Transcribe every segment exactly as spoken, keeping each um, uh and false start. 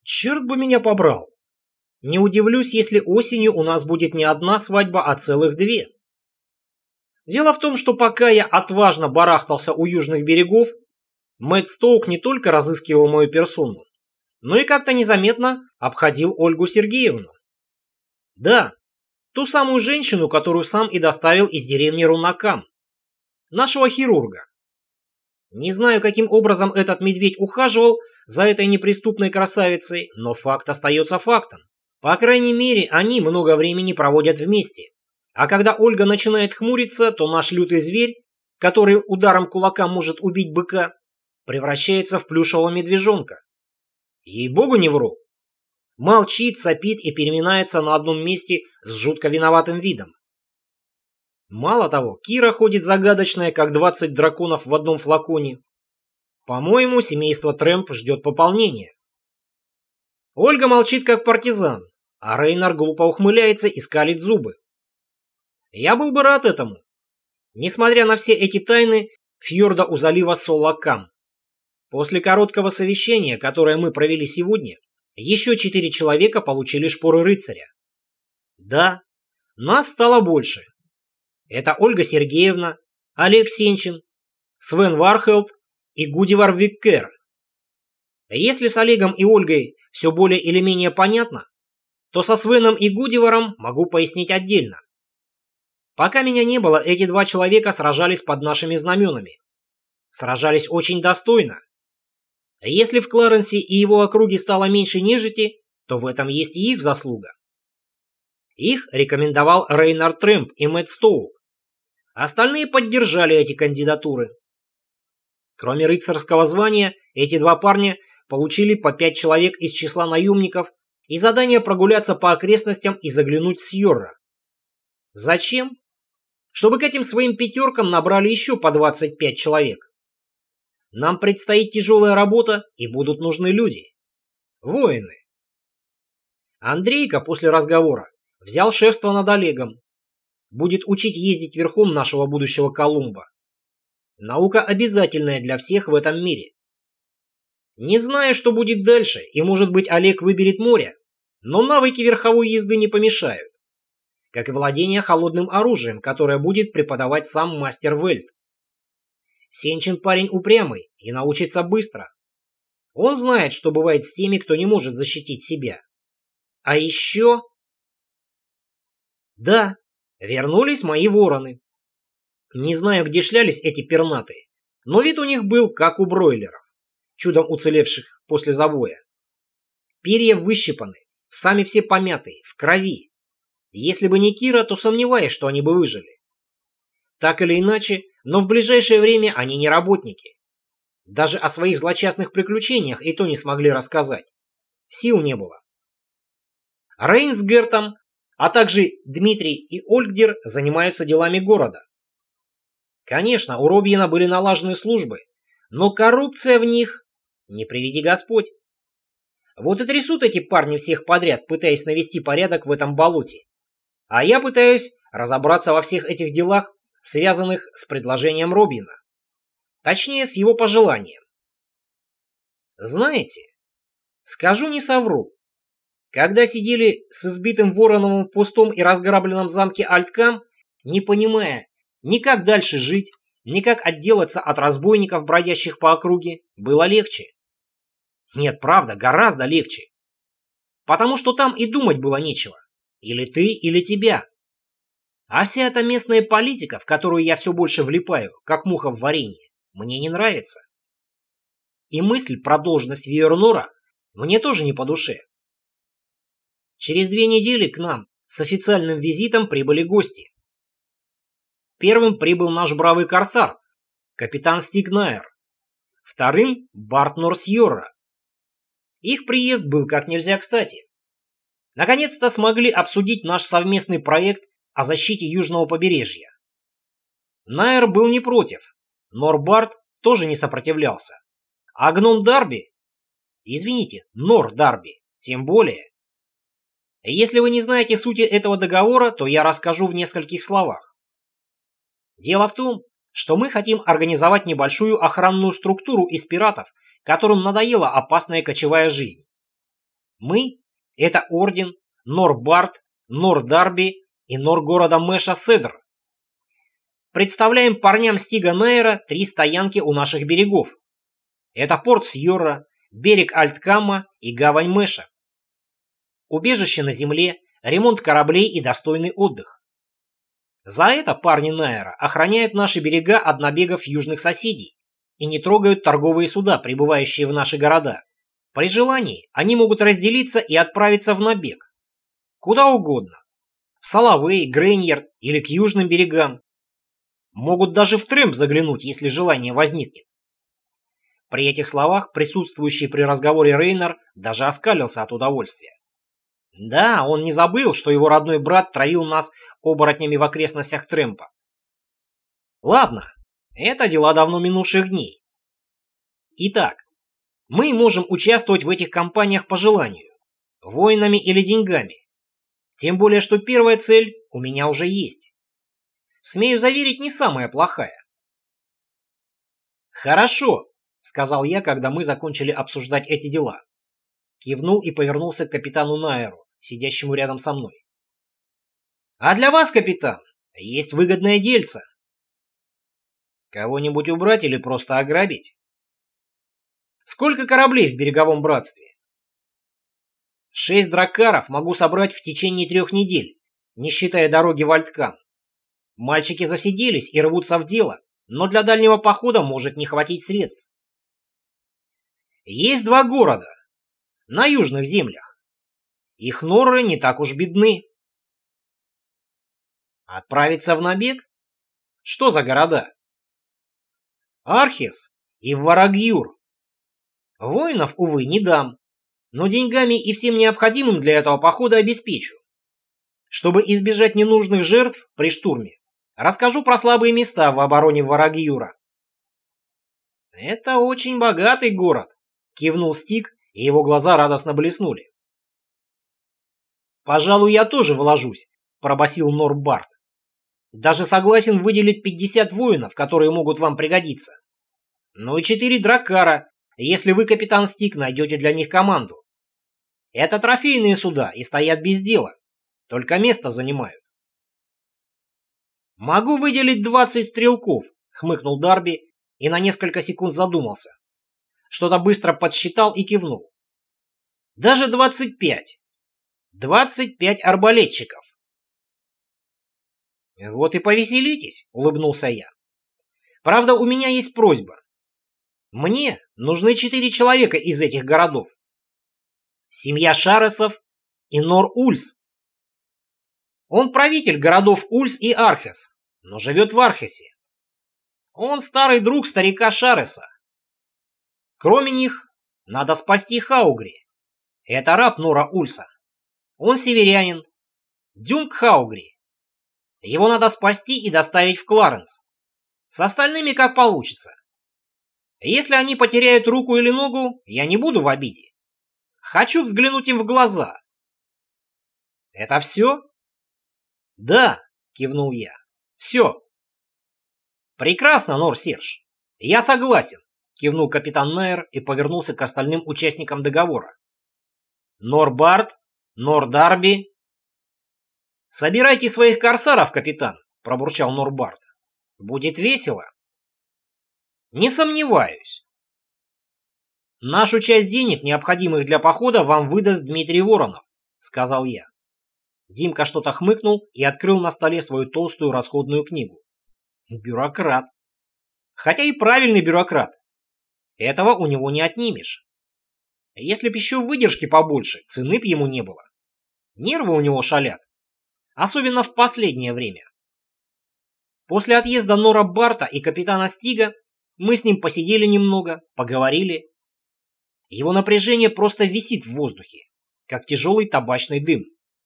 Черт бы меня побрал. Не удивлюсь, если осенью у нас будет не одна свадьба, а целых две. Дело в том, что пока я отважно барахтался у южных берегов, Мэтт Стоук не только разыскивал мою персону, но и как-то незаметно обходил Ольгу Сергеевну. Да, ту самую женщину, которую сам и доставил из деревни Рунакам, нашего хирурга. Не знаю, каким образом этот медведь ухаживал за этой неприступной красавицей, но факт остается фактом. По крайней мере, они много времени проводят вместе. А когда Ольга начинает хмуриться, то наш лютый зверь, который ударом кулака может убить быка, превращается в плюшевого медвежонка. Ей-богу, не вру. Молчит, сопит и переминается на одном месте с жутко виноватым видом. Мало того, Кира ходит загадочная, как двадцать драконов в одном флаконе. По-моему, семейство Трэмп ждет пополнения. Ольга молчит, как партизан, а Рейнар глупо ухмыляется и скалит зубы. Я был бы рад этому. Несмотря на все эти тайны фьорда у залива Соллакам. После короткого совещания, которое мы провели сегодня, еще четыре человека получили шпоры рыцаря. Да, нас стало больше. Это Ольга Сергеевна, Олег Сенчин, Свен Вархелд и Гудивар Виккер. Если с Олегом и Ольгой все более или менее понятно, то со Свеном и Гудиваром могу пояснить отдельно. Пока меня не было, эти два человека сражались под нашими знаменами. Сражались очень достойно. Если в Кларенсе и его округе стало меньше нежити, то в этом есть и их заслуга. Их рекомендовал Рейнар Трэмп и Мэтт Стоук. Остальные поддержали эти кандидатуры. Кроме рыцарского звания, эти два парня получили по пять человек из числа наемников и задание прогуляться по окрестностям и заглянуть в Сьорра. Зачем? Чтобы к этим своим пятеркам набрали еще по двадцать пять человек. Нам предстоит тяжелая работа, и будут нужны люди. Воины. Андрейка после разговора взял шефство над Олегом. Будет учить ездить верхом нашего будущего Колумба. Наука обязательная для всех в этом мире. Не знаю, что будет дальше, и, может быть, Олег выберет море, но навыки верховой езды не помешают. Как и владение холодным оружием, которое будет преподавать сам мастер Вельт. Сенчин парень упрямый и научится быстро. Он знает, что бывает с теми, кто не может защитить себя. А еще... Да, вернулись мои вороны. Не знаю, где шлялись эти пернатые, но вид у них был, как у бройлеров, чудом уцелевших после забоя. Перья выщипаны, сами все помятые, в крови. Если бы не Кира, то сомневаюсь, что они бы выжили. Так или иначе, но в ближайшее время они не работники. Даже о своих злочастных приключениях и то не смогли рассказать. Сил не было. Рейн с Гертом, а также Дмитрий и Ольгдер занимаются делами города. Конечно, у Робьена были налажены службы, но коррупция в них, не приведи Господь. Вот и трясут эти парни всех подряд, пытаясь навести порядок в этом болоте. А я пытаюсь разобраться во всех этих делах, связанных с предложением Робьена. Точнее, с его пожеланием. Знаете, скажу не совру. Когда сидели с избитым Вороновым в пустом и разграбленном замке Альткам, не понимая, ни как дальше жить, ни как отделаться от разбойников, бродящих по округе, было легче. Нет, правда, гораздо легче. Потому что там и думать было нечего. Или ты, или тебя. А вся эта местная политика, в которую я все больше влипаю, как муха в варенье, мне не нравится. И мысль про должность Виернора мне тоже не по душе. Через две недели к нам с официальным визитом прибыли гости. Первым прибыл наш бравый корсар, капитан Стигнайер. Вторым — Барт Норсьорра. Их приезд был как нельзя кстати. Наконец-то смогли обсудить наш совместный проект о защите южного побережья. Найер был не против, Норбарт тоже не сопротивлялся. А гном Дарби, извините, Нор Дарби, тем более. Если вы не знаете сути этого договора, то я расскажу в нескольких словах. Дело в том, что мы хотим организовать небольшую охранную структуру из пиратов, которым надоела опасная кочевая жизнь. Мы — это Орден, Нор-Барт, Нор-Дарби и Нор города Мэша Седр. Представляем парням Стига Найера три стоянки у наших берегов. Это порт Сьорра, берег Альткамма и гавань Мэша. Убежище на земле, ремонт кораблей и достойный отдых. За это парни Найера охраняют наши берега от набегов южных соседей и не трогают торговые суда, прибывающие в наши города. При желании они могут разделиться и отправиться в набег. Куда угодно. В Соловей, Грейньярд или к южным берегам. Могут даже в Трэмп заглянуть, если желание возникнет. При этих словах присутствующий при разговоре Рейнер даже оскалился от удовольствия. Да, он не забыл, что его родной брат травил нас оборотнями в окрестностях Трэмпа. Ладно, это дела давно минувших дней. Итак, мы можем участвовать в этих кампаниях по желанию, воинами или деньгами. Тем более, что первая цель у меня уже есть. Смею заверить, не самая плохая. «Хорошо», — сказал я, когда мы закончили обсуждать эти дела. Кивнул и повернулся к капитану Найеру, сидящему рядом со мной. «А для вас, капитан, есть выгодное дельце. Кого-нибудь убрать или просто ограбить? Сколько кораблей в береговом братстве? Шесть драккаров могу собрать в течение трех недель, не считая дороги в Альткам. Мальчики засиделись и рвутся в дело, но для дальнего похода может не хватить средств. Есть два города на южных землях. Их норры не так уж бедны. Отправиться в набег? Что за города? Архис и Варагьюр. Воинов, увы, не дам, но деньгами и всем необходимым для этого похода обеспечу. Чтобы избежать ненужных жертв при штурме, расскажу про слабые места в обороне Варагьюра. Это очень богатый город, кивнул Стиг, и его глаза радостно блеснули. Пожалуй, я тоже вложусь, пробасил Нор-Барт. Даже согласен выделить пятьдесят воинов, которые могут вам пригодиться. Ну и четыре драккара, если вы, капитан Стиг, найдете для них команду. Это трофейные суда и стоят без дела, только место занимают. Могу выделить двадцать стрелков, хмыкнул Дарби и на несколько секунд задумался. Что-то быстро подсчитал и кивнул. Даже двадцать пять. двадцать пять арбалетчиков. Вот и повеселитесь, улыбнулся я. Правда, у меня есть просьба. Мне нужны четыре человека из этих городов. Семья Шаресов и Нор-Ульс. Он правитель городов Ульс и Архес, но живет в Архесе. Он старый друг старика Шареса. Кроме них, надо спасти Хаугри. Это раб Нора Ульса. Он северянин. Дюнк Хаугри. Его надо спасти и доставить в Кларенс. С остальными как получится. Если они потеряют руку или ногу, я не буду в обиде. Хочу взглянуть им в глаза. Это все? Да, кивнул я. Все. Прекрасно, Нор-Серж. Я согласен, кивнул капитан Найер и повернулся к остальным участникам договора. Нор-Барт, Нор-Дарби. Собирайте своих корсаров, капитан, пробурчал Нор-Барт. Будет весело. Не сомневаюсь. Нашу часть денег, необходимых для похода, вам выдаст Дмитрий Воронов, сказал я. Димка что-то хмыкнул и открыл на столе свою толстую расходную книгу. Бюрократ. Хотя и правильный бюрократ. Этого у него не отнимешь. Если б еще выдержки побольше, цены б ему не было. Нервы у него шалят. Особенно в последнее время. После отъезда Нора Барта и капитана Стига мы с ним посидели немного, поговорили. Его напряжение просто висит в воздухе, как тяжелый табачный дым.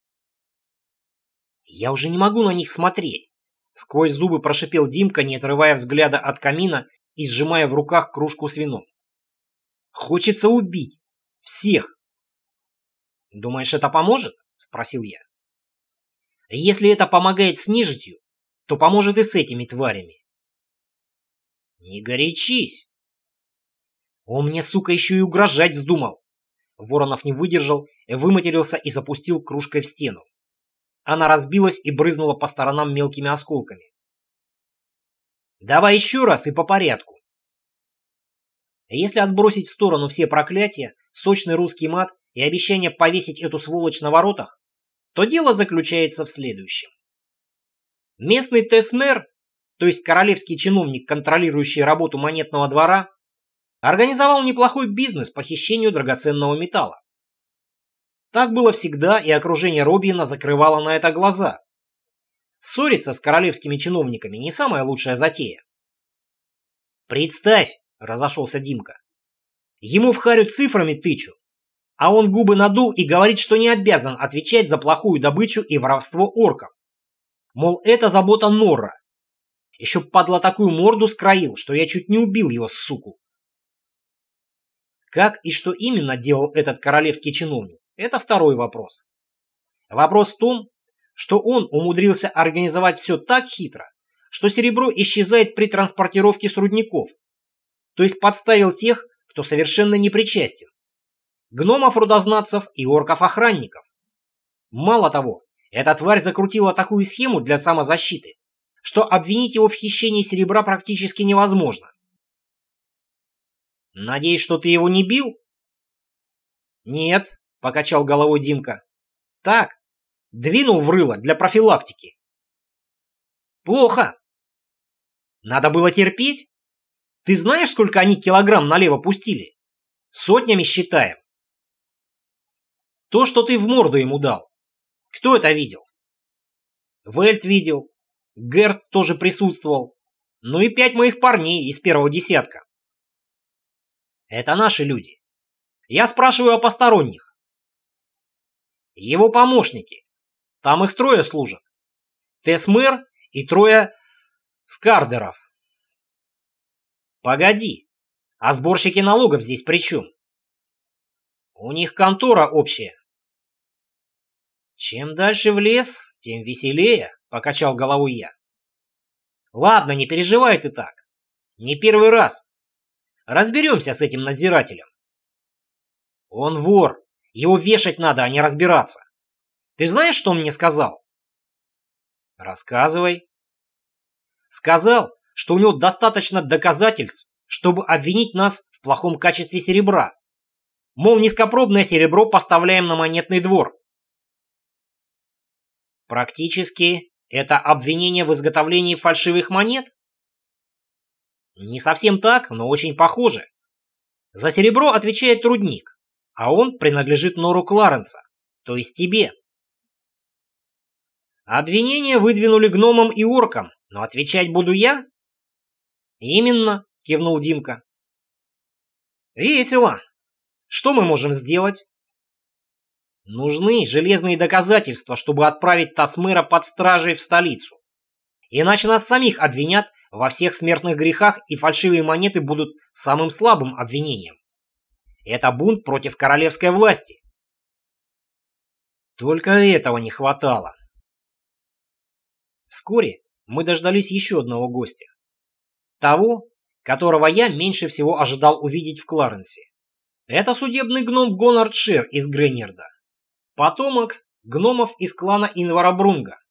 Я уже не могу на них смотреть. Сквозь зубы прошипел Димка, не отрывая взгляда от камина и сжимая в руках кружку с вином. Хочется убить. Всех. Думаешь, это поможет? Спросил я. Если это помогает с нежитью, то поможет и с этими тварями. Не горячись. Он мне, сука, еще и угрожать вздумал. Воронов не выдержал, выматерился и запустил кружкой в стену. Она разбилась и брызнула по сторонам мелкими осколками. «Давай еще раз и по порядку». Если отбросить в сторону все проклятия, сочный русский мат и обещание повесить эту сволочь на воротах, то дело заключается в следующем. Местный тесмер, то есть королевский чиновник, контролирующий работу монетного двора, организовал неплохой бизнес по хищению драгоценного металла. Так было всегда, и окружение Робина закрывало на это глаза. Ссориться с королевскими чиновниками не самая лучшая затея. «Представь», — разошелся Димка, — «ему в харю цифрами тычу, а он губы надул и говорит, что не обязан отвечать за плохую добычу и воровство орков. Мол, это забота Норра. Еще падла такую морду скроил, что я чуть не убил его, суку». Как и что именно делал этот королевский чиновник, это второй вопрос. Вопрос в том, что он умудрился организовать все так хитро, что серебро исчезает при транспортировке с рудников, то есть подставил тех, кто совершенно не причастен. Гномов-рудознатцев и орков-охранников. Мало того, эта тварь закрутила такую схему для самозащиты, что обвинить его в хищении серебра практически невозможно. «Надеюсь, что ты его не бил?» «Нет», — покачал головой Димка. «Так, двинул в рыло для профилактики». «Плохо. Надо было терпеть. Ты знаешь, сколько они килограмм налево пустили? Сотнями считаем. То, что ты в морду ему дал. Кто это видел?» «Вельт видел. Герт тоже присутствовал. Ну и пять моих парней из первого десятка. Это наши люди. Я спрашиваю о посторонних. Его помощники. Там их трое служат. Тесмер и трое скардеров. Погоди, а сборщики налогов здесь при чем? У них контора общая. Чем дальше в лес, тем веселее, покачал головой я. Ладно, не переживай ты так. Не первый раз. Разберемся с этим надзирателем. Он вор. Его вешать надо, а не разбираться. Ты знаешь, что он мне сказал? Рассказывай. Сказал, что у него достаточно доказательств, чтобы обвинить нас в плохом качестве серебра. Мол, низкопробное серебро поставляем на монетный двор. Практически это обвинение в изготовлении фальшивых монет? Не совсем так, но очень похоже. За серебро отвечает рудник, а он принадлежит Нору Кларенса, то есть тебе. Обвинения выдвинули гномам и оркам, но отвечать буду я? Именно, кивнул Димка. Весело. Что мы можем сделать? Нужны железные доказательства, чтобы отправить Тасмера под стражей в столицу. Иначе нас самих обвинят во всех смертных грехах, и фальшивые монеты будут самым слабым обвинением. Это бунт против королевской власти. Только этого не хватало. Вскоре мы дождались еще одного гостя. Того, которого я меньше всего ожидал увидеть в Кларенсе. Это судебный гном Гонард Шер из Греннерда. Потомок гномов из клана Инвара Брунга.